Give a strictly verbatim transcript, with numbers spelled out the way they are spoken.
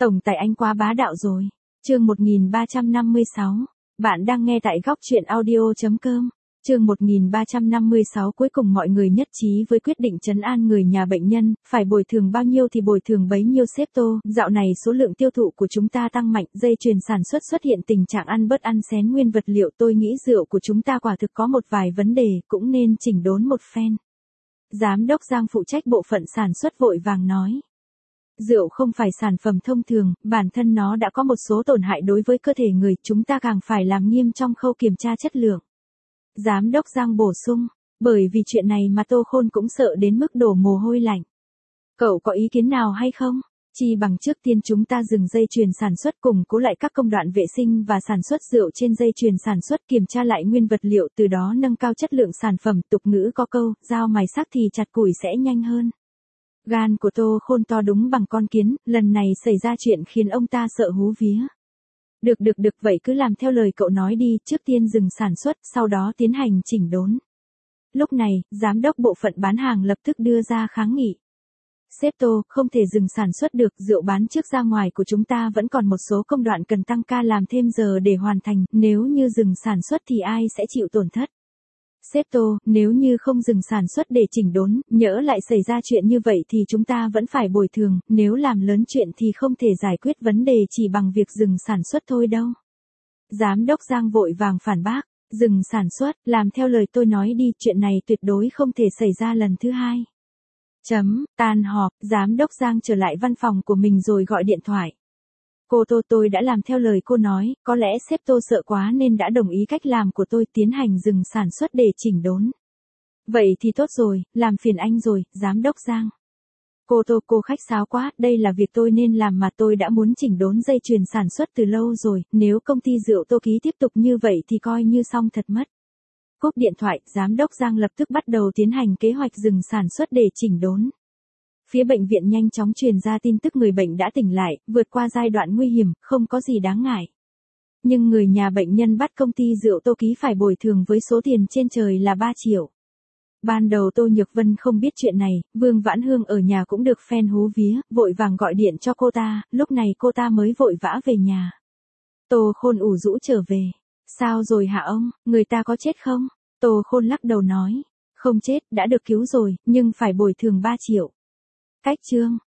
Tổng tài anh quá bá đạo rồi. Chương một nghìn ba trăm năm mươi sáu. Bạn đang nghe tại góc truyện audio chấm com. Chương một nghìn ba trăm năm mươi sáu cuối cùng mọi người nhất trí với quyết định trấn an người nhà bệnh nhân, phải bồi thường bao nhiêu thì bồi thường bấy nhiêu. Sếp Tô, dạo này số lượng tiêu thụ của chúng ta tăng mạnh, dây chuyền sản xuất xuất hiện tình trạng ăn bớt ăn xén nguyên vật liệu. Tôi nghĩ rượu của chúng ta quả thực có một vài vấn đề, cũng nên chỉnh đốn một phen. Giám đốc Giang phụ trách bộ phận sản xuất vội vàng nói. Rượu không phải sản phẩm thông thường, bản thân nó đã có một số tổn hại đối với cơ thể người, chúng ta càng phải làm nghiêm trong khâu kiểm tra chất lượng. Giám đốc Giang bổ sung, bởi vì chuyện này mà Tô Khôn cũng sợ đến mức đổ mồ hôi lạnh. Cậu có ý kiến nào hay không? Chi bằng trước tiên chúng ta dừng dây chuyền sản xuất, củng cố lại các công đoạn vệ sinh và sản xuất rượu trên dây chuyền sản xuất, kiểm tra lại nguyên vật liệu, từ đó nâng cao chất lượng sản phẩm. Tục ngữ có câu, dao mài sắc thì chặt củi sẽ nhanh hơn. Gan của Tô Khôn to đúng bằng con kiến, lần này xảy ra chuyện khiến ông ta sợ hú vía. Được được được, vậy cứ làm theo lời cậu nói đi, trước tiên dừng sản xuất, sau đó tiến hành chỉnh đốn. Lúc này, giám đốc bộ phận bán hàng lập tức đưa ra kháng nghị. Sếp Tô, không thể dừng sản xuất được, rượu bán trước ra ngoài của chúng ta vẫn còn một số công đoạn cần tăng ca làm thêm giờ để hoàn thành, nếu như dừng sản xuất thì ai sẽ chịu tổn thất? Sếp Tô, nếu như không dừng sản xuất để chỉnh đốn, nhỡ lại xảy ra chuyện như vậy thì chúng ta vẫn phải bồi thường, nếu làm lớn chuyện thì không thể giải quyết vấn đề chỉ bằng việc dừng sản xuất thôi đâu. Giám đốc Giang vội vàng phản bác, dừng sản xuất, làm theo lời tôi nói đi, chuyện này tuyệt đối không thể xảy ra lần thứ hai. Chấm, tan họp, giám đốc Giang trở lại văn phòng của mình rồi gọi điện thoại. Cô Tô, tôi đã làm theo lời cô nói, có lẽ sếp Tô sợ quá nên đã đồng ý cách làm của tôi, tiến hành dừng sản xuất để chỉnh đốn. Vậy thì tốt rồi, làm phiền anh rồi, giám đốc Giang. Cô Tô, cô khách sáo quá, đây là việc tôi nên làm mà, tôi đã muốn chỉnh đốn dây chuyền sản xuất từ lâu rồi, nếu công ty rượu Tô Ký tiếp tục như vậy thì coi như xong thật mất. Cúp điện thoại, giám đốc Giang lập tức bắt đầu tiến hành kế hoạch dừng sản xuất để chỉnh đốn. Phía bệnh viện nhanh chóng truyền ra tin tức người bệnh đã tỉnh lại, vượt qua giai đoạn nguy hiểm, không có gì đáng ngại. Nhưng người nhà bệnh nhân bắt công ty rượu Tô Ký phải bồi thường với số tiền trên trời là ba triệu. Ban đầu Tô Nhược Vân không biết chuyện này, Vương Vãn Hương ở nhà cũng được phen hú vía, vội vàng gọi điện cho cô ta, lúc này cô ta mới vội vã về nhà. Tô Khôn ủ rũ trở về. Sao rồi hả ông, người ta có chết không? Tô Khôn lắc đầu nói, không chết, đã được cứu rồi, nhưng phải bồi thường ba triệu. Cách chương.